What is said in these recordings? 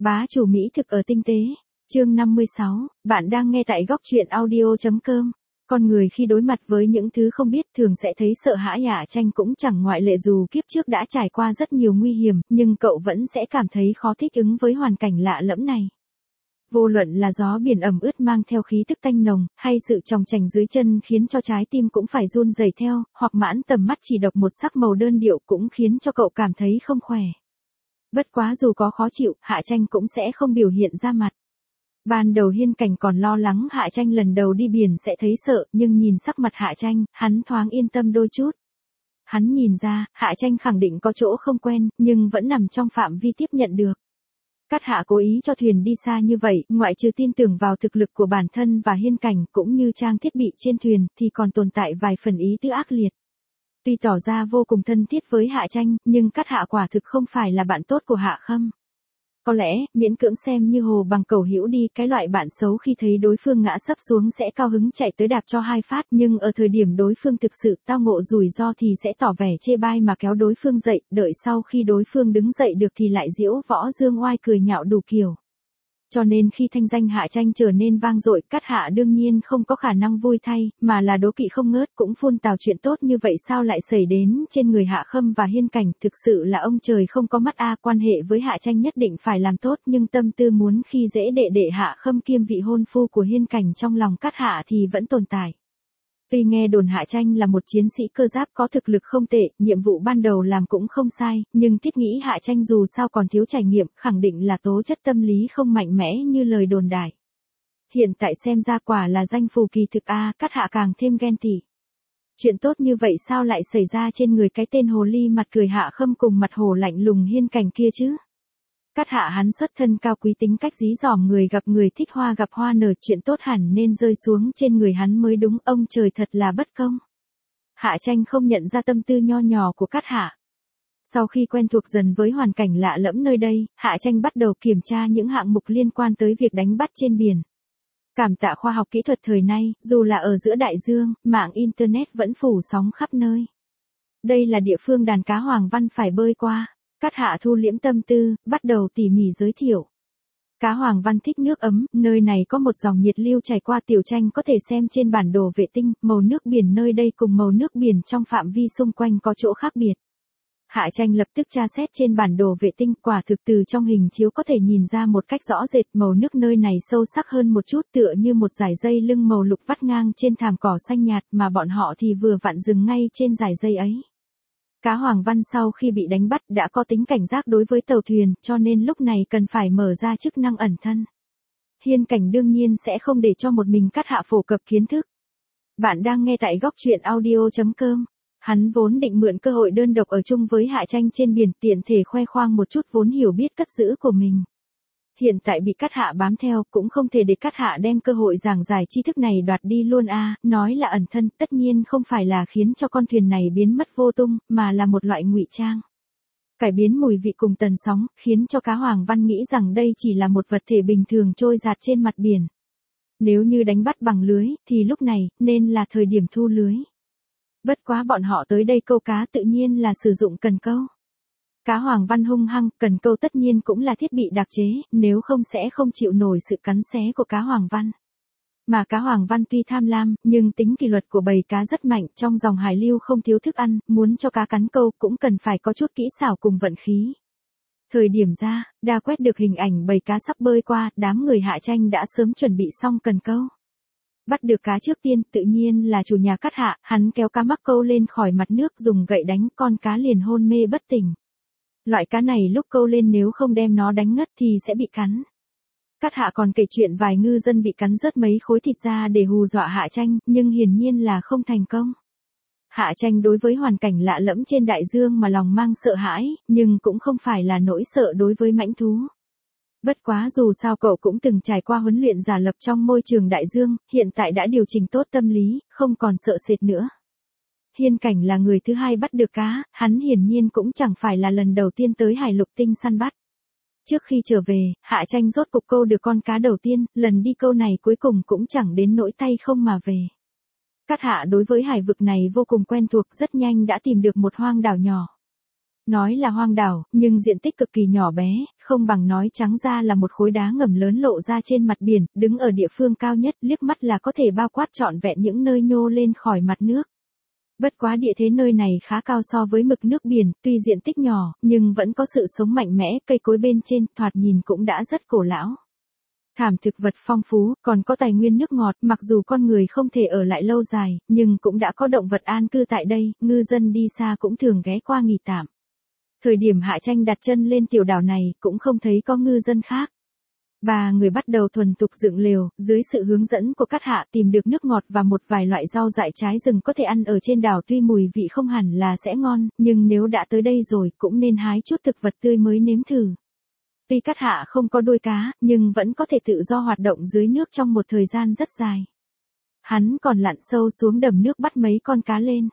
Bá chủ mỹ thực ở tinh tế. Chương 56, bạn đang nghe tại góc truyện audio.com. Con người khi đối mặt với những thứ không biết thường sẽ thấy sợ hãi. Hạ Tranh cũng chẳng ngoại lệ, dù kiếp trước đã trải qua rất nhiều nguy hiểm, nhưng cậu vẫn sẽ cảm thấy khó thích ứng với hoàn cảnh lạ lẫm này. Vô luận là gió biển ẩm ướt mang theo khí tức tanh nồng, hay sự tròng trành dưới chân khiến cho trái tim cũng phải run rẩy theo, hoặc mãn tầm mắt chỉ độc một sắc màu đơn điệu cũng khiến cho cậu cảm thấy không khỏe. Bất quá dù có khó chịu, Hạ Tranh cũng sẽ không biểu hiện ra mặt. Ban đầu Hiên Cảnh còn lo lắng Hạ Tranh lần đầu đi biển sẽ thấy sợ, nhưng nhìn sắc mặt Hạ Tranh, hắn thoáng yên tâm đôi chút. Hắn nhìn ra, Hạ Tranh khẳng định có chỗ không quen, nhưng vẫn nằm trong phạm vi tiếp nhận được. Cát Hạ cố ý cho thuyền đi xa như vậy, ngoại trừ tin tưởng vào thực lực của bản thân và Hiên Cảnh cũng như trang thiết bị trên thuyền, thì còn tồn tại vài phần ý tứ ác liệt. Tuy tỏ ra vô cùng thân thiết với Hạ Tranh, nhưng Cát Hạ quả thực không phải là bạn tốt của Hạ Khâm. Có lẽ, miễn cưỡng xem như hồ bằng cầu hữu đi, cái loại bạn xấu khi thấy đối phương ngã sấp xuống sẽ cao hứng chạy tới đạp cho hai phát, nhưng ở thời điểm đối phương thực sự tao ngộ rủi ro thì sẽ tỏ vẻ chê bai mà kéo đối phương dậy, đợi sau khi đối phương đứng dậy được thì lại giễu võ dương oai cười nhạo đủ kiểu. Cho nên khi thanh danh Hạ Tranh trở nên vang dội, Cát Hạ đương nhiên không có khả năng vui thay, mà là đố kỵ không ngớt, cũng phun tào chuyện tốt như vậy sao lại xảy đến trên người Hạ Khâm và Hiên Cảnh, thực sự là ông trời không có mắt a. Quan hệ với Hạ Tranh nhất định phải làm tốt, nhưng tâm tư muốn khi dễ đệ Hạ Khâm kiêm vị hôn phu của Hiên Cảnh trong lòng Cát Hạ thì vẫn tồn tại. Tuy nghe đồn Hạ Tranh là một chiến sĩ cơ giáp có thực lực không tệ, nhiệm vụ ban đầu làm cũng không sai, nhưng thiết nghĩ Hạ Tranh dù sao còn thiếu trải nghiệm, khẳng định là tố chất tâm lý không mạnh mẽ như lời đồn đại. Hiện tại xem ra quả là danh phù kỳ thực a. Cát Hạ càng thêm ghen tị. Chuyện tốt như vậy sao lại xảy ra trên người cái tên hồ ly mặt cười Hạ Khâm cùng mặt hồ lạnh lùng Hiên Cảnh kia chứ? Cát Hạ hắn xuất thân cao quý, tính cách dí dỏm, người gặp người thích hoa gặp hoa nở, chuyện tốt hẳn nên rơi xuống trên người hắn mới đúng, ông trời thật là bất công. Hạ Tranh không nhận ra tâm tư nho nhỏ của Cát Hạ. Sau khi quen thuộc dần với hoàn cảnh lạ lẫm nơi đây, Hạ Tranh bắt đầu kiểm tra những hạng mục liên quan tới việc đánh bắt trên biển. Cảm tạ khoa học kỹ thuật thời nay, dù là ở giữa đại dương, mạng Internet vẫn phủ sóng khắp nơi. Đây là địa phương đàn cá Hoàng Văn phải bơi qua. Cát Hạ thu liễm tâm tư, bắt đầu tỉ mỉ giới thiệu. Cá Hoàng Văn thích nước ấm, nơi này có một dòng nhiệt lưu chảy qua. Tiểu Tranh có thể xem trên bản đồ vệ tinh, màu nước biển nơi đây cùng màu nước biển trong phạm vi xung quanh có chỗ khác biệt. Hạ Tranh lập tức tra xét trên bản đồ vệ tinh, quả thực từ trong hình chiếu có thể nhìn ra một cách rõ rệt, màu nước nơi này sâu sắc hơn một chút, tựa như một dải dây lưng màu lục vắt ngang trên thảm cỏ xanh nhạt, mà bọn họ thì vừa vặn dừng ngay trên dải dây ấy. Cá Hoàng Văn sau khi bị đánh bắt đã có tính cảnh giác đối với tàu thuyền, cho nên lúc này cần phải mở ra chức năng ẩn thân. Hiên Cảnh đương nhiên sẽ không để cho một mình Cát Hạ phổ cập kiến thức. Bạn đang nghe tại góc truyện audio.com. Hắn vốn định mượn cơ hội đơn độc ở chung với Hạ Tranh trên biển, tiện thể khoe khoang một chút vốn hiểu biết cất giữ của mình. Hiện tại bị Cát Hạ bám theo, cũng không thể để Cát Hạ đem cơ hội giảng giải tri thức này đoạt đi luôn a. Nói là ẩn thân, tất nhiên không phải là khiến cho con thuyền này biến mất vô tung, mà là một loại ngụy trang. Cải biến mùi vị cùng tần sóng, khiến cho cá Hoàng Văn nghĩ rằng đây chỉ là một vật thể bình thường trôi dạt trên mặt biển. Nếu như đánh bắt bằng lưới, thì lúc này, nên là thời điểm thu lưới. Bất quá bọn họ tới đây câu cá tự nhiên là sử dụng cần câu. Cá Hoàng Văn hung hăng, cần câu tất nhiên cũng là thiết bị đặc chế, nếu không sẽ không chịu nổi sự cắn xé của cá Hoàng Văn. Mà cá Hoàng Văn tuy tham lam, nhưng tính kỷ luật của bầy cá rất mạnh, trong dòng hải lưu không thiếu thức ăn, muốn cho cá cắn câu cũng cần phải có chút kỹ xảo cùng vận khí. Thời điểm ra, đa quét được hình ảnh bầy cá sắp bơi qua, đám người Hạ Tranh đã sớm chuẩn bị xong cần câu. Bắt được cá trước tiên, tự nhiên là chủ nhà Cát Hạ, hắn kéo cá mắc câu lên khỏi mặt nước dùng gậy đánh, con cá liền hôn mê bất tỉnh. Loại cá này lúc câu lên nếu không đem nó đánh ngất thì sẽ bị cắn. Cát Hạ còn kể chuyện vài ngư dân bị cắn rớt mấy khối thịt ra để hù dọa Hạ Tranh, nhưng hiển nhiên là không thành công. Hạ Tranh đối với hoàn cảnh lạ lẫm trên đại dương mà lòng mang sợ hãi, nhưng cũng không phải là nỗi sợ đối với mãnh thú. Bất quá dù sao cậu cũng từng trải qua huấn luyện giả lập trong môi trường đại dương, hiện tại đã điều chỉnh tốt tâm lý, không còn sợ sệt nữa. Hiên Cảnh là người thứ hai bắt được cá, hắn hiển nhiên cũng chẳng phải là lần đầu tiên tới hải lục tinh săn bắt. Trước khi trở về, Hạ Tranh rốt cục câu được con cá đầu tiên, lần đi câu này cuối cùng cũng chẳng đến nỗi tay không mà về. Cát Hạ đối với hải vực này vô cùng quen thuộc, rất nhanh đã tìm được một hoang đảo nhỏ. Nói là hoang đảo, nhưng diện tích cực kỳ nhỏ bé, không bằng nói trắng ra là một khối đá ngầm lớn lộ ra trên mặt biển, đứng ở địa phương cao nhất, liếc mắt là có thể bao quát trọn vẹn những nơi nhô lên khỏi mặt nước. Bất quá địa thế nơi này khá cao so với mực nước biển, tuy diện tích nhỏ, nhưng vẫn có sự sống mạnh mẽ, cây cối bên trên, thoạt nhìn cũng đã rất cổ lão. Thảm thực vật phong phú, còn có tài nguyên nước ngọt, mặc dù con người không thể ở lại lâu dài, nhưng cũng đã có động vật an cư tại đây, ngư dân đi xa cũng thường ghé qua nghỉ tạm. Thời điểm Hạ Tranh đặt chân lên tiểu đảo này, cũng không thấy có ngư dân khác. Ba người bắt đầu thuần thục dựng lều, dưới sự hướng dẫn của Cát Hạ tìm được nước ngọt và một vài loại rau dại trái rừng có thể ăn ở trên đảo, tuy mùi vị không hẳn là sẽ ngon, nhưng nếu đã tới đây rồi cũng nên hái chút thực vật tươi mới nếm thử. Tuy Cát Hạ không có đuôi cá, nhưng vẫn có thể tự do hoạt động dưới nước trong một thời gian rất dài. Hắn còn lặn sâu xuống đầm nước bắt mấy con cá lên.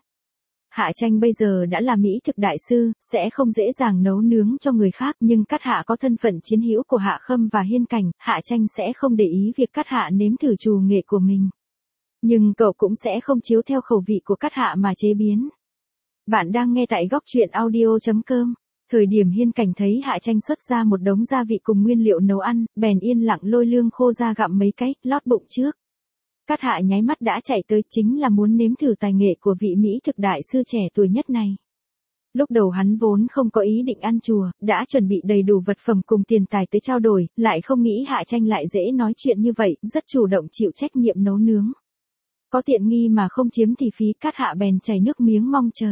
Hạ Tranh bây giờ đã là mỹ thực đại sư, sẽ không dễ dàng nấu nướng cho người khác, nhưng Cát Hạ có thân phận chiến hữu của Hạ Khâm và Hiên Cảnh, Hạ Tranh sẽ không để ý việc Cát Hạ nếm thử trù nghệ của mình. Nhưng cậu cũng sẽ không chiếu theo khẩu vị của Cát Hạ mà chế biến. Bạn đang nghe tại góc truyện audio.com. Thời điểm Hiên Cảnh thấy Hạ Tranh xuất ra một đống gia vị cùng nguyên liệu nấu ăn, bèn yên lặng lôi lương khô ra gặm mấy cái, lót bụng trước. Cát Hạ nháy mắt đã chạy tới, chính là muốn nếm thử tài nghệ của vị mỹ thực đại sư trẻ tuổi nhất này. Lúc đầu hắn vốn không có ý định ăn chùa, đã chuẩn bị đầy đủ vật phẩm cùng tiền tài tới trao đổi, lại không nghĩ Hạ Tranh lại dễ nói chuyện như vậy, rất chủ động chịu trách nhiệm nấu nướng. Có tiện nghi mà không chiếm thì phí, Cát Hạ bèn chảy nước miếng mong chờ.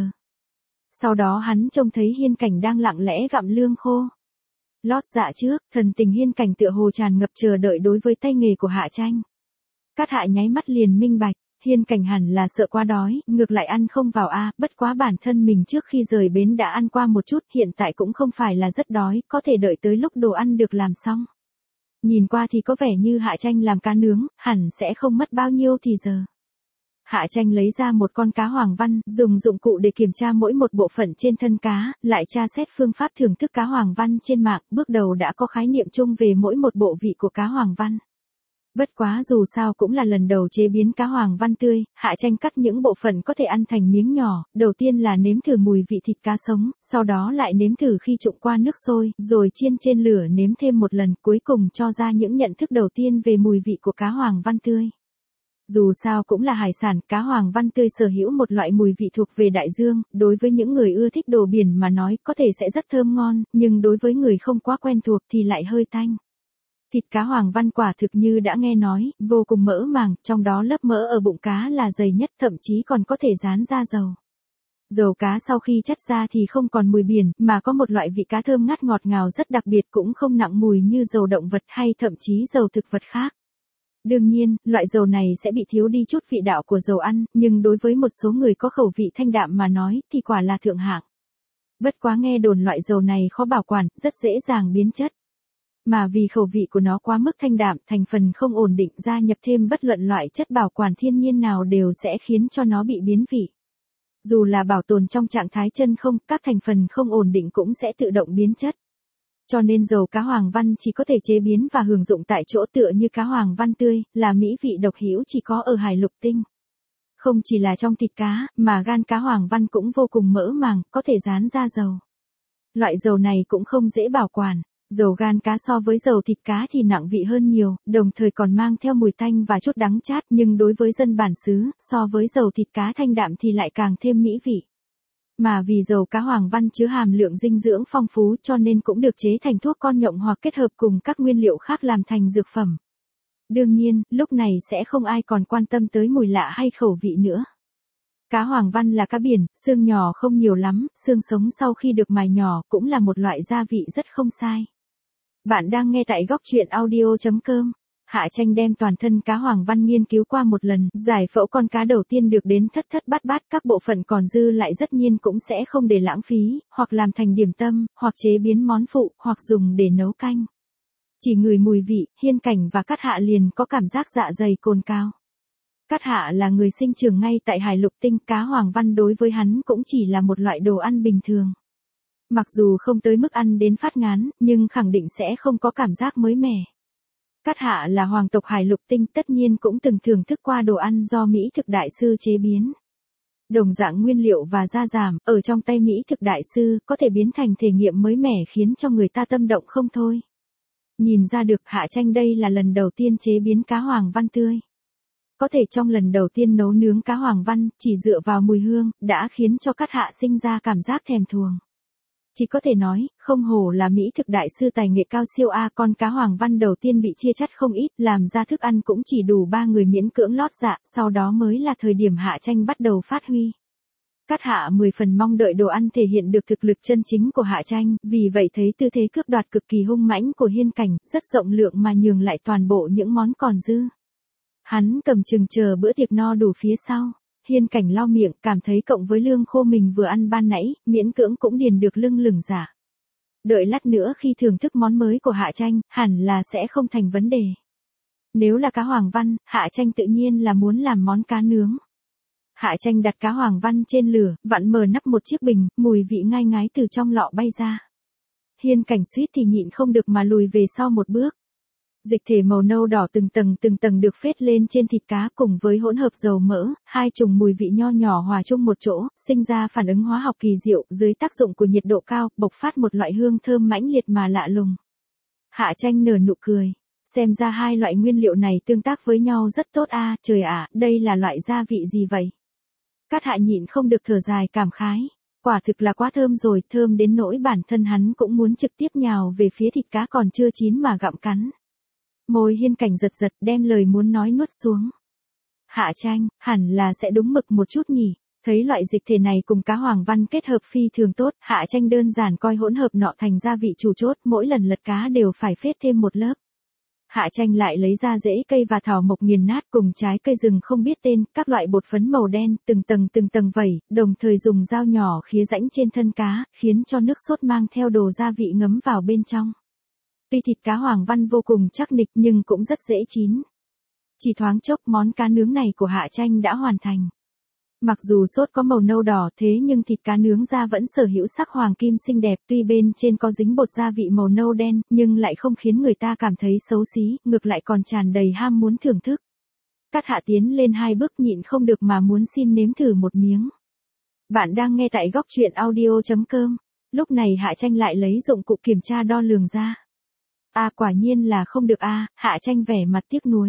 Sau đó hắn trông thấy Hiên Cảnh đang lặng lẽ gặm lương khô. Lót dạ trước, thần tình Hiên Cảnh tựa hồ tràn ngập chờ đợi đối với tay nghề của Hạ Tranh. Cát Hạ nháy mắt liền minh bạch, Hiên Cảnh hẳn là sợ quá đói, ngược lại ăn không vào bất quá bản thân mình trước khi rời bến đã ăn qua một chút, hiện tại cũng không phải là rất đói, có thể đợi tới lúc đồ ăn được làm xong. Nhìn qua thì có vẻ như Hạ Tranh làm cá nướng, hẳn sẽ không mất bao nhiêu thì giờ. Hạ Tranh lấy ra một con cá hoàng văn, dùng dụng cụ để kiểm tra mỗi một bộ phận trên thân cá, lại tra xét phương pháp thưởng thức cá hoàng văn trên mạng, bước đầu đã có khái niệm chung về mỗi một bộ vị của cá hoàng văn. Bất quá dù sao cũng là lần đầu chế biến cá hoàng văn tươi, Hạ Tranh cắt những bộ phận có thể ăn thành miếng nhỏ, đầu tiên là nếm thử mùi vị thịt cá sống, sau đó lại nếm thử khi trụng qua nước sôi, rồi chiên trên lửa nếm thêm một lần, cuối cùng cho ra những nhận thức đầu tiên về mùi vị của cá hoàng văn tươi. Dù sao cũng là hải sản, cá hoàng văn tươi sở hữu một loại mùi vị thuộc về đại dương, đối với những người ưa thích đồ biển mà nói có thể sẽ rất thơm ngon, nhưng đối với người không quá quen thuộc thì lại hơi tanh. Thịt cá hoàng văn quả thực như đã nghe nói, vô cùng mỡ màng, trong đó lớp mỡ ở bụng cá là dày nhất, thậm chí còn có thể rán ra dầu. Dầu cá sau khi chất ra thì không còn mùi biển, mà có một loại vị cá thơm ngát ngọt ngào rất đặc biệt, cũng không nặng mùi như dầu động vật hay thậm chí dầu thực vật khác. Đương nhiên, loại dầu này sẽ bị thiếu đi chút vị đạo của dầu ăn, nhưng đối với một số người có khẩu vị thanh đạm mà nói thì quả là thượng hạng. Bất quá nghe đồn loại dầu này khó bảo quản, rất dễ dàng biến chất. Mà vì khẩu vị của nó quá mức thanh đạm, thành phần không ổn định, gia nhập thêm bất luận loại chất bảo quản thiên nhiên nào đều sẽ khiến cho nó bị biến vị. Dù là bảo tồn trong trạng thái chân không, các thành phần không ổn định cũng sẽ tự động biến chất. Cho nên dầu cá hoàng văn chỉ có thể chế biến và hưởng dụng tại chỗ, tựa như cá hoàng văn tươi, là mỹ vị độc hữu chỉ có ở Hải Lục Tinh. Không chỉ là trong thịt cá, mà gan cá hoàng văn cũng vô cùng mỡ màng, có thể rán ra dầu. Loại dầu này cũng không dễ bảo quản. Dầu gan cá so với dầu thịt cá thì nặng vị hơn nhiều, đồng thời còn mang theo mùi tanh và chút đắng chát, nhưng đối với dân bản xứ, so với dầu thịt cá thanh đạm thì lại càng thêm mỹ vị. Mà vì dầu cá hoàng văn chứa hàm lượng dinh dưỡng phong phú cho nên cũng được chế thành thuốc con nhộng hoặc kết hợp cùng các nguyên liệu khác làm thành dược phẩm. Đương nhiên, lúc này sẽ không ai còn quan tâm tới mùi lạ hay khẩu vị nữa. Cá hoàng văn là cá biển, xương nhỏ không nhiều lắm, xương sống sau khi được mài nhỏ cũng là một loại gia vị rất không sai. Bạn đang nghe tại góc truyện audio.com. Hạ Tranh đem toàn thân cá hoàng văn nghiên cứu qua một lần, giải phẫu con cá đầu tiên được đến thất thất bát bát, các bộ phận còn dư lại tất nhiên cũng sẽ không để lãng phí, hoặc làm thành điểm tâm, hoặc chế biến món phụ, hoặc dùng để nấu canh. Chỉ ngửi mùi vị, Hiên Cảnh và Cát Hạ liền có cảm giác dạ dày cồn cào. Cát Hạ là người sinh trưởng ngay tại Hải Lục Tinh, cá hoàng văn đối với hắn cũng chỉ là một loại đồ ăn bình thường. Mặc dù không tới mức ăn đến phát ngán, nhưng khẳng định sẽ không có cảm giác mới mẻ. Cát Hạ là hoàng tộc Hải Lục Tinh, tất nhiên cũng từng thưởng thức qua đồ ăn do mỹ thực đại sư chế biến. Đồng dạng nguyên liệu và gia giảm, ở trong tay Mỹ thực đại sư, có thể biến thành thể nghiệm mới mẻ khiến cho người ta tâm động không thôi. Nhìn ra được Hạ Tranh đây là lần đầu tiên chế biến cá hoàng văn tươi. Có thể trong lần đầu tiên nấu nướng cá hoàng văn, chỉ dựa vào mùi hương, đã khiến cho các hạ sinh ra cảm giác thèm thuồng. Chỉ có thể nói, không hổ là Mỹ thực đại sư tài nghệ cao siêu A, con cá hoàng văn đầu tiên bị chia chắt không ít, làm ra thức ăn cũng chỉ đủ 3 người miễn cưỡng lót dạ, sau đó mới là thời điểm Hạ Tranh bắt đầu phát huy. Các hạ 10 phần mong đợi đồ ăn thể hiện được thực lực chân chính của Hạ Tranh, vì vậy thấy tư thế cướp đoạt cực kỳ hung mãnh của Hiên Cảnh, rất rộng lượng mà nhường lại toàn bộ những món còn dư. Hắn cầm chừng chờ bữa tiệc no đủ phía sau. Hiên Cảnh lau miệng, cảm thấy cộng với lương khô mình vừa ăn ban nãy, miễn cưỡng cũng điền được lưng lửng dạ. Đợi lát nữa khi thưởng thức món mới của Hạ Tranh, hẳn là sẽ không thành vấn đề. Nếu là cá hoàng văn, Hạ Tranh tự nhiên là muốn làm món cá nướng. Hạ Tranh đặt cá hoàng văn trên lửa, vặn mở nắp một chiếc bình, mùi vị ngai ngái từ trong lọ bay ra. Hiên Cảnh suýt thì nhịn không được mà lùi về sau một bước. Dịch thể màu nâu đỏ từng tầng được phết lên trên thịt cá cùng với hỗn hợp dầu mỡ, hai chủng mùi vị nho nhỏ hòa chung một chỗ, sinh ra phản ứng hóa học kỳ diệu, dưới tác dụng của nhiệt độ cao, bộc phát một loại hương thơm mãnh liệt mà lạ lùng. Hạ Tranh nở nụ cười, xem ra hai loại nguyên liệu này tương tác với nhau rất tốt a, trời ạ, đây là loại gia vị gì vậy? Cát Hạ nhịn không được thở dài cảm khái, quả thực là quá thơm rồi, thơm đến nỗi bản thân hắn cũng muốn trực tiếp nhào về phía thịt cá còn chưa chín mà gặm cắn. Môi Hiên Cảnh giật giật đem lời muốn nói nuốt xuống. Hạ Tranh, hẳn là sẽ đúng mực một chút nhỉ, thấy loại dịch thể này cùng cá hoàng văn kết hợp phi thường tốt, Hạ Tranh đơn giản coi hỗn hợp nọ thành gia vị chủ chốt, mỗi lần lật cá đều phải phết thêm một lớp. Hạ Tranh lại lấy ra rễ cây và thảo mộc nghiền nát cùng trái cây rừng không biết tên, các loại bột phấn màu đen, từng tầng vẩy, đồng thời dùng dao nhỏ khía rãnh trên thân cá, khiến cho nước sốt mang theo đồ gia vị ngấm vào bên trong. Tuy thịt cá hoàng văn vô cùng chắc nịch nhưng cũng rất dễ chín. Chỉ thoáng chốc món cá nướng này của Hạ Tranh đã hoàn thành. Mặc dù sốt có màu nâu đỏ thế nhưng thịt cá nướng ra vẫn sở hữu sắc hoàng kim xinh đẹp, tuy bên trên có dính bột gia vị màu nâu đen nhưng lại không khiến người ta cảm thấy xấu xí, ngược lại còn tràn đầy ham muốn thưởng thức. Cát Hạ tiến lên 2 bước nhịn không được mà muốn xin nếm thử một miếng. Bạn đang nghe tại góc truyện audio.com. Lúc này Hạ Tranh lại lấy dụng cụ kiểm tra đo lường ra. Quả nhiên là không được Hạ Tranh vẻ mặt tiếc nuối.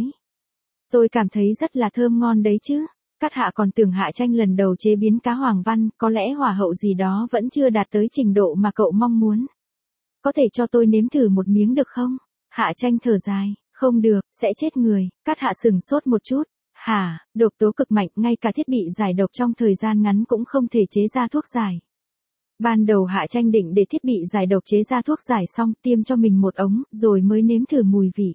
Tôi cảm thấy rất là thơm ngon đấy chứ. Cát Hạ còn tưởng Hạ Tranh lần đầu chế biến cá hoàng văn, có lẽ hỏa hậu gì đó vẫn chưa đạt tới trình độ mà cậu mong muốn. Có thể cho tôi nếm thử một miếng được không? Hạ Tranh thở dài, không được, sẽ chết người. Cát Hạ sừng sốt một chút. Hả, độc tố cực mạnh, ngay cả thiết bị giải độc trong thời gian ngắn cũng không thể chế ra thuốc giải. Ban đầu Hạ Tranh định để thiết bị giải độc chế ra thuốc giải xong tiêm cho mình một ống, rồi mới nếm thử mùi vị.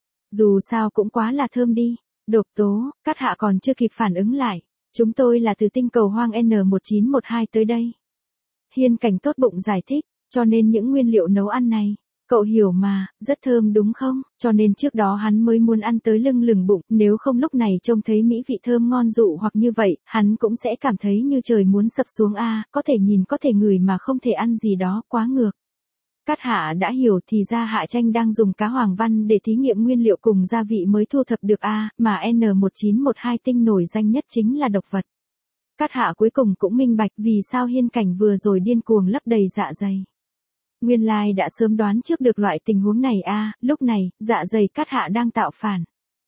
Dù sao cũng quá là thơm đi. Độc tố, Cát Hạ còn chưa kịp phản ứng lại. Chúng tôi là từ tinh cầu hoang N1912 tới đây. Hiên Cảnh tốt bụng giải thích, cho nên những nguyên liệu nấu ăn này, cậu hiểu mà, rất thơm đúng không? Cho nên trước đó hắn mới muốn ăn tới lưng lửng bụng, nếu không lúc này trông thấy mỹ vị thơm ngon dụ hoặc như vậy, hắn cũng sẽ cảm thấy như trời muốn sập xuống có thể nhìn có thể ngửi mà không thể ăn gì đó, quá ngược. Cát Hạ đã hiểu thì ra Hạ Tranh đang dùng cá hoàng văn để thí nghiệm nguyên liệu cùng gia vị mới thu thập được mà N1912 tinh nổi danh nhất chính là độc vật. Cát Hạ cuối cùng cũng minh bạch vì sao Hiên Cảnh vừa rồi điên cuồng lấp đầy dạ dày. Nguyên lai đã sớm đoán trước được loại tình huống này lúc này, dạ dày Cát Hạ đang tạo phản.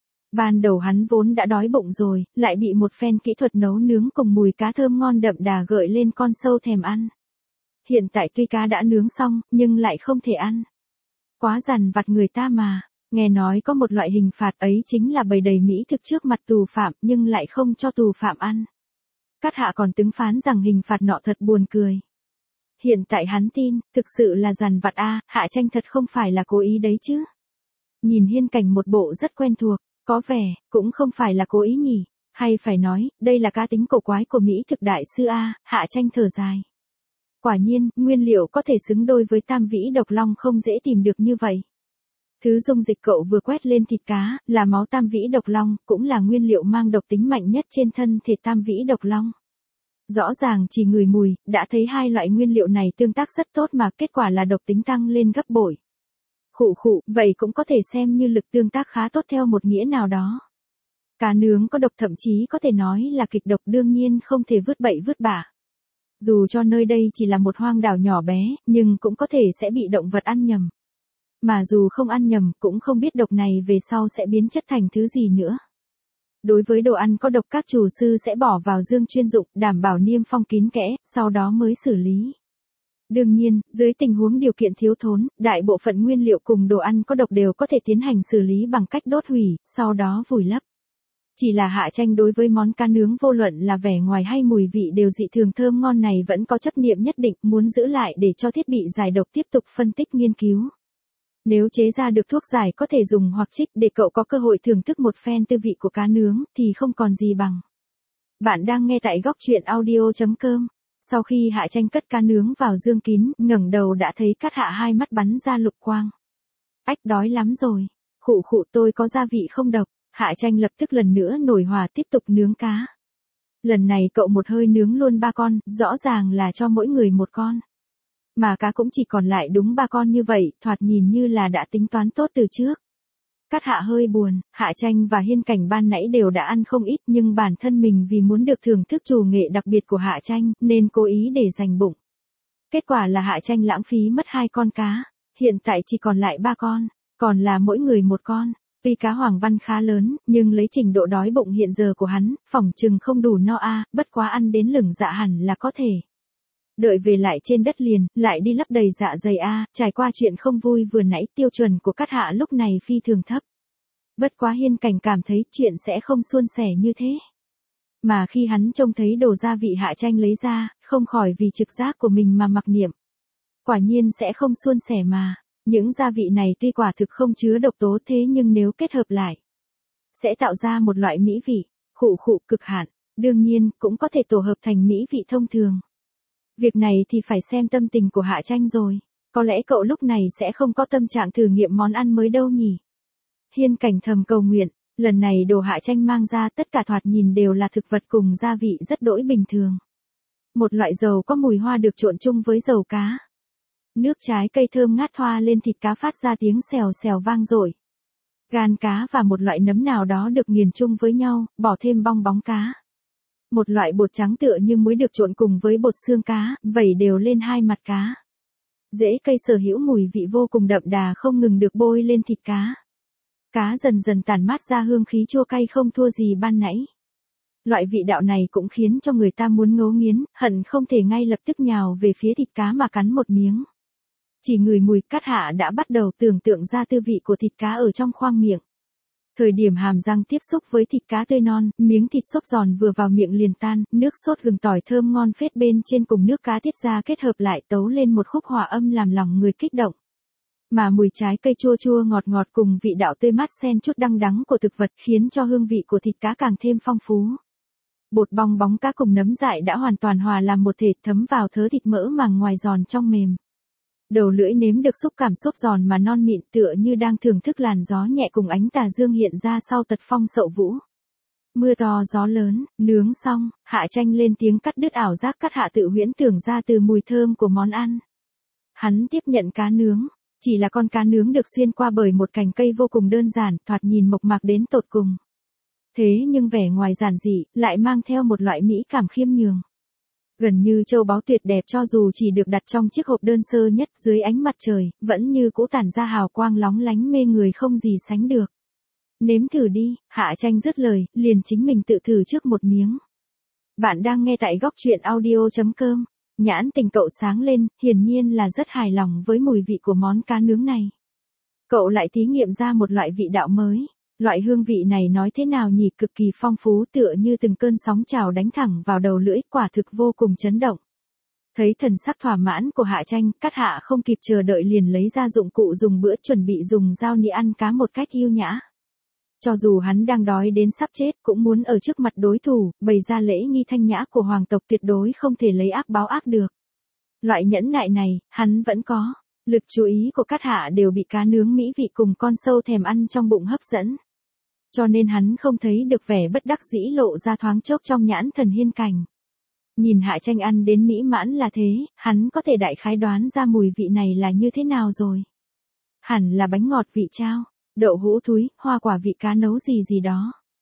Ban đầu hắn vốn đã đói bụng rồi, lại bị một phen kỹ thuật nấu nướng cùng mùi cá thơm ngon đậm đà gợi lên con sâu thèm ăn. Hiện tại tuy cá đã nướng xong, nhưng lại không thể ăn. Quá dằn vặt người ta mà. Nghe nói có một loại hình phạt ấy chính là bày đầy mỹ thực trước mặt tù phạm nhưng lại không cho tù phạm ăn. Cát Hạ còn tướng phán rằng hình phạt nọ thật buồn cười. Hiện tại hắn tin, thực sự là dằn vặt Hạ Tranh thật không phải là cố ý đấy chứ. Nhìn Hiên Cảnh một bộ rất quen thuộc, có vẻ, cũng không phải là cố ý nhỉ. Hay phải nói, đây là cá tính cổ quái của mỹ thực đại sư Hạ Tranh thở dài. Quả nhiên, nguyên liệu có thể xứng đôi với tam vĩ độc long không dễ tìm được như vậy. Thứ dung dịch cậu vừa quét lên thịt cá, là máu tam vĩ độc long, cũng là nguyên liệu mang độc tính mạnh nhất trên thân thể tam vĩ độc long. Rõ ràng chỉ ngửi mùi, đã thấy hai loại nguyên liệu này tương tác rất tốt mà kết quả là độc tính tăng lên gấp bội. Khụ, vậy cũng có thể xem như lực tương tác khá tốt theo một nghĩa nào đó. Cá nướng có độc thậm chí có thể nói là kịch độc, đương nhiên không thể vứt bậy vứt bạ. Dù cho nơi đây chỉ là một hoang đảo nhỏ bé, nhưng cũng có thể sẽ bị động vật ăn nhầm. Mà dù không ăn nhầm, cũng không biết độc này về sau sẽ biến chất thành thứ gì nữa. Đối với đồ ăn có độc, các chủ sư sẽ bỏ vào dương chuyên dụng, đảm bảo niêm phong kín kẽ, sau đó mới xử lý. Đương nhiên, dưới tình huống điều kiện thiếu thốn, đại bộ phận nguyên liệu cùng đồ ăn có độc đều có thể tiến hành xử lý bằng cách đốt hủy, sau đó vùi lấp. Chỉ là Hạ Tranh đối với món cá nướng vô luận là vẻ ngoài hay mùi vị đều dị thường thơm ngon này vẫn có chấp niệm nhất định, muốn giữ lại để cho thiết bị giải độc tiếp tục phân tích nghiên cứu. Nếu chế ra được thuốc giải có thể dùng hoặc trích để cậu có cơ hội thưởng thức một phen tư vị của cá nướng thì không còn gì bằng. Bạn đang nghe tại góc truyện audio.com. Sau khi Hạ Tranh cất cá nướng vào dương kín, ngẩng đầu đã thấy Cát Hạ hai mắt bắn ra lục quang. Ách, đói lắm rồi. Khụ khụ, tôi có gia vị không độc. Hạ Tranh lập tức lần nữa nổi hỏa tiếp tục nướng cá. Lần này cậu một hơi nướng luôn 3 con, rõ ràng là cho mỗi người một con. Mà cá cũng chỉ còn lại đúng 3 con như vậy, thoạt nhìn như là đã tính toán tốt từ trước. Cát Hạ hơi buồn, Hạ Tranh và Hiên Cảnh ban nãy đều đã ăn không ít nhưng bản thân mình vì muốn được thưởng thức chủ nghệ đặc biệt của Hạ Tranh nên cố ý để dành bụng. Kết quả là Hạ Tranh lãng phí mất 2 con cá, hiện tại chỉ còn lại 3 con, còn là mỗi người một con. Tuy cá Hoàng Văn khá lớn, nhưng lấy trình độ đói bụng hiện giờ của hắn, phỏng chừng không đủ no bất quá ăn đến lửng dạ hẳn là có thể. Đợi về lại trên đất liền, lại đi lấp đầy dạ dày trải qua chuyện không vui vừa nãy, tiêu chuẩn của Cát Hạ lúc này phi thường thấp. Bất quá Hiên Cảnh cảm thấy chuyện sẽ không suôn sẻ như thế. Mà khi hắn trông thấy đồ gia vị Hạ Tranh lấy ra, không khỏi vì trực giác của mình mà mặc niệm. Quả nhiên sẽ không suôn sẻ mà. Những gia vị này tuy quả thực không chứa độc tố thế nhưng nếu kết hợp lại, sẽ tạo ra một loại mỹ vị, khụ khụ cực hạn, đương nhiên cũng có thể tổ hợp thành mỹ vị thông thường. Việc này thì phải xem tâm tình của Hạ Tranh rồi, có lẽ cậu lúc này sẽ không có tâm trạng thử nghiệm món ăn mới đâu nhỉ. Hiên Cảnh thầm cầu nguyện, lần này đồ Hạ Tranh mang ra tất cả thoạt nhìn đều là thực vật cùng gia vị rất đỗi bình thường. Một loại dầu có mùi hoa được trộn chung với dầu cá. Nước trái cây thơm ngát thoa lên thịt cá phát ra tiếng xèo xèo vang dội. Gan cá và một loại nấm nào đó được nghiền chung với nhau, bỏ thêm bong bóng cá. Một loại bột trắng tựa như muối được trộn cùng với bột xương cá, vẩy đều lên hai mặt cá. Rễ cây sở hữu mùi vị vô cùng đậm đà không ngừng được bôi lên thịt cá. Cá dần dần tản mát ra hương khí chua cay không thua gì ban nãy. Loại vị đạo này cũng khiến cho người ta muốn ngấu nghiến, hận không thể ngay lập tức nhào về phía thịt cá mà cắn một miếng. Chỉ ngửi mùi, Cát Hạ đã bắt đầu tưởng tượng ra tư vị của thịt cá ở trong khoang miệng. Thời điểm hàm răng tiếp xúc với thịt cá tươi non, miếng thịt xốp giòn vừa vào miệng liền tan, nước sốt gừng tỏi thơm ngon phết bên trên cùng nước cá tiết ra kết hợp lại tấu lên một khúc hòa âm làm lòng người kích động. Mà mùi trái cây chua chua ngọt ngọt cùng vị đạo tươi mát xen chút đắng đắng của thực vật khiến cho hương vị của thịt cá càng thêm phong phú. Bột bong bóng cá cùng nấm dại đã hoàn toàn hòa làm một thể thấm vào thớ thịt mỡ màng ngoài giòn trong mềm. Đầu lưỡi nếm được xúc cảm xốp giòn mà non mịn tựa như đang thưởng thức làn gió nhẹ cùng ánh tà dương hiện ra sau tật phong sậu vũ. Mưa to gió lớn, nướng xong, Hạ Tranh lên tiếng cắt đứt ảo giác Cát Hạ tự huyễn tưởng ra từ mùi thơm của món ăn. Hắn tiếp nhận cá nướng, chỉ là con cá nướng được xuyên qua bởi một cành cây vô cùng đơn giản, thoạt nhìn mộc mạc đến tột cùng. Thế nhưng vẻ ngoài giản dị, lại mang theo một loại mỹ cảm khiêm nhường. Gần như châu báu tuyệt đẹp cho dù chỉ được đặt trong chiếc hộp đơn sơ nhất dưới ánh mặt trời, vẫn như cũ tản ra hào quang lóng lánh mê người không gì sánh được. Nếm thử đi, Hạ Tranh dứt lời, liền chính mình tự thử trước một miếng. Bạn đang nghe tại góc truyện audio.com. Nhãn tình cậu sáng lên, hiển nhiên là rất hài lòng với mùi vị của món cá nướng này. Cậu lại thí nghiệm ra một loại vị đạo mới. Loại hương vị này nói thế nào nhỉ, cực kỳ phong phú tựa như từng cơn sóng trào đánh thẳng vào đầu lưỡi, quả thực vô cùng chấn động. Thấy thần sắc thỏa mãn của Hạ Tranh, Cát Hạ không kịp chờ đợi liền lấy ra dụng cụ dùng bữa chuẩn bị dùng dao nĩa ăn cá một cách yêu nhã. Cho dù hắn đang đói đến sắp chết cũng muốn ở trước mặt đối thủ, bày ra lễ nghi thanh nhã của hoàng tộc tuyệt đối không thể lấy ác báo ác được. Loại nhẫn nại này, hắn vẫn có. Lực chú ý của Cát Hạ đều bị cá nướng mỹ vị cùng con sâu thèm ăn trong bụng hấp dẫn. Cho nên hắn không thấy được vẻ bất đắc dĩ lộ ra thoáng chốc trong nhãn thần Hiên Cảnh. Nhìn Hạ Tranh ăn đến mỹ mãn là thế, hắn có thể đại khái đoán ra mùi vị này là như thế nào rồi. Hẳn là bánh ngọt vị chao, đậu hũ thúi, hoa quả vị cá nấu gì gì đó.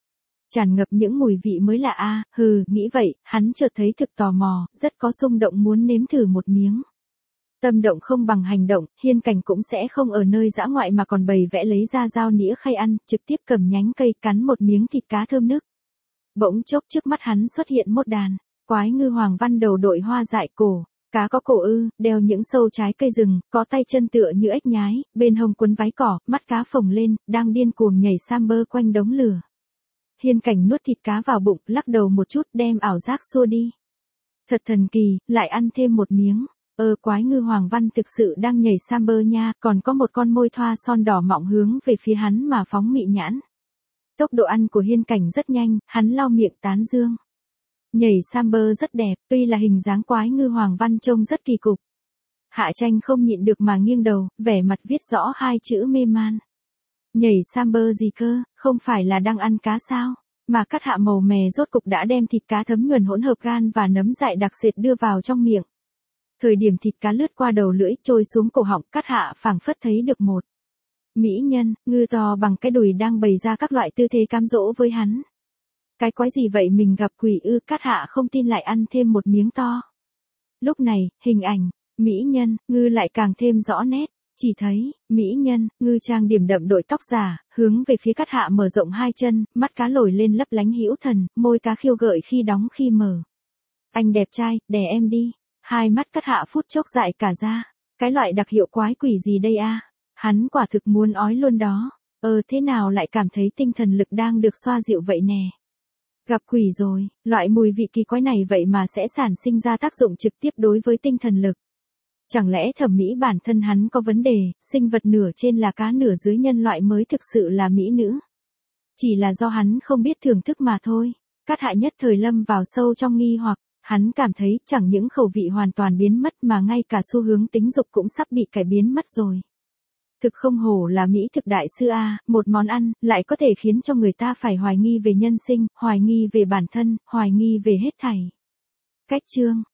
Tràn ngập những mùi vị mới lạ nghĩ vậy, hắn chợt thấy thực tò mò, rất có xung động muốn nếm thử một miếng. Tâm động không bằng hành động, Hiên Cảnh cũng sẽ không ở nơi dã ngoại mà còn bày vẽ lấy ra dao nĩa khay ăn, trực tiếp cầm nhánh cây cắn một miếng thịt cá thơm nức. Bỗng chốc trước mắt hắn xuất hiện một đàn, quái ngư hoàng văn đầu đội hoa dại cổ, cá có cổ đeo những sâu trái cây rừng, có tay chân tựa như ếch nhái, bên hông quấn váy cỏ, mắt cá phồng lên, đang điên cuồng nhảy samber quanh đống lửa. Hiên Cảnh nuốt thịt cá vào bụng, lắc đầu một chút đem ảo giác xua đi. Thật thần kỳ, lại ăn thêm một miếng. Quái ngư hoàng văn thực sự đang nhảy samber nha, còn có một con môi thoa son đỏ mọng hướng về phía hắn mà phóng mị nhãn. Tốc độ ăn của Hiên Cảnh rất nhanh, hắn lau miệng tán dương. Nhảy samber rất đẹp, tuy là hình dáng quái ngư hoàng văn trông rất kỳ cục. Hạ Tranh không nhịn được mà nghiêng đầu, vẻ mặt viết rõ hai chữ mê man. Nhảy samber gì cơ, không phải là đang ăn cá sao? Mà Cát Hạ màu mè rốt cục đã đem thịt cá thấm nhuần hỗn hợp gan và nấm dại đặc sệt đưa vào trong miệng. Thời điểm thịt cá lướt qua đầu lưỡi trôi xuống cổ họng, Cát Hạ phảng phất thấy được một mỹ nhân, ngư to bằng cái đùi đang bày ra các loại tư thế cám dỗ với hắn. Cái quái gì vậy, mình gặp quỷ Cát Hạ không tin lại ăn thêm một miếng to. Lúc này, hình ảnh mỹ nhân, ngư lại càng thêm rõ nét. Chỉ thấy, mỹ nhân, ngư trang điểm đậm đội tóc giả, hướng về phía Cát Hạ mở rộng hai chân, mắt cá nổi lên lấp lánh hữu thần, môi cá khiêu gợi khi đóng khi mở. Anh đẹp trai, đè em đi. Hai mắt Cát Hạ phút chốc dại cả ra. Cái loại đặc hiệu quái quỷ gì đây Hắn quả thực muốn ói luôn đó. Thế nào lại cảm thấy tinh thần lực đang được xoa dịu vậy nè. Gặp quỷ rồi, loại mùi vị kỳ quái này vậy mà sẽ sản sinh ra tác dụng trực tiếp đối với tinh thần lực. Chẳng lẽ thẩm mỹ bản thân hắn có vấn đề, sinh vật nửa trên là cá nửa dưới nhân loại mới thực sự là mỹ nữ? Chỉ là do hắn không biết thưởng thức mà thôi. Cát Hạ nhất thời lâm vào sâu trong nghi hoặc, hắn cảm thấy chẳng những khẩu vị hoàn toàn biến mất mà ngay cả xu hướng tính dục cũng sắp bị cải biến mất rồi. Thực không hổ là mỹ thực đại sư một món ăn, lại có thể khiến cho người ta phải hoài nghi về nhân sinh, hoài nghi về bản thân, hoài nghi về hết thảy. Cách chương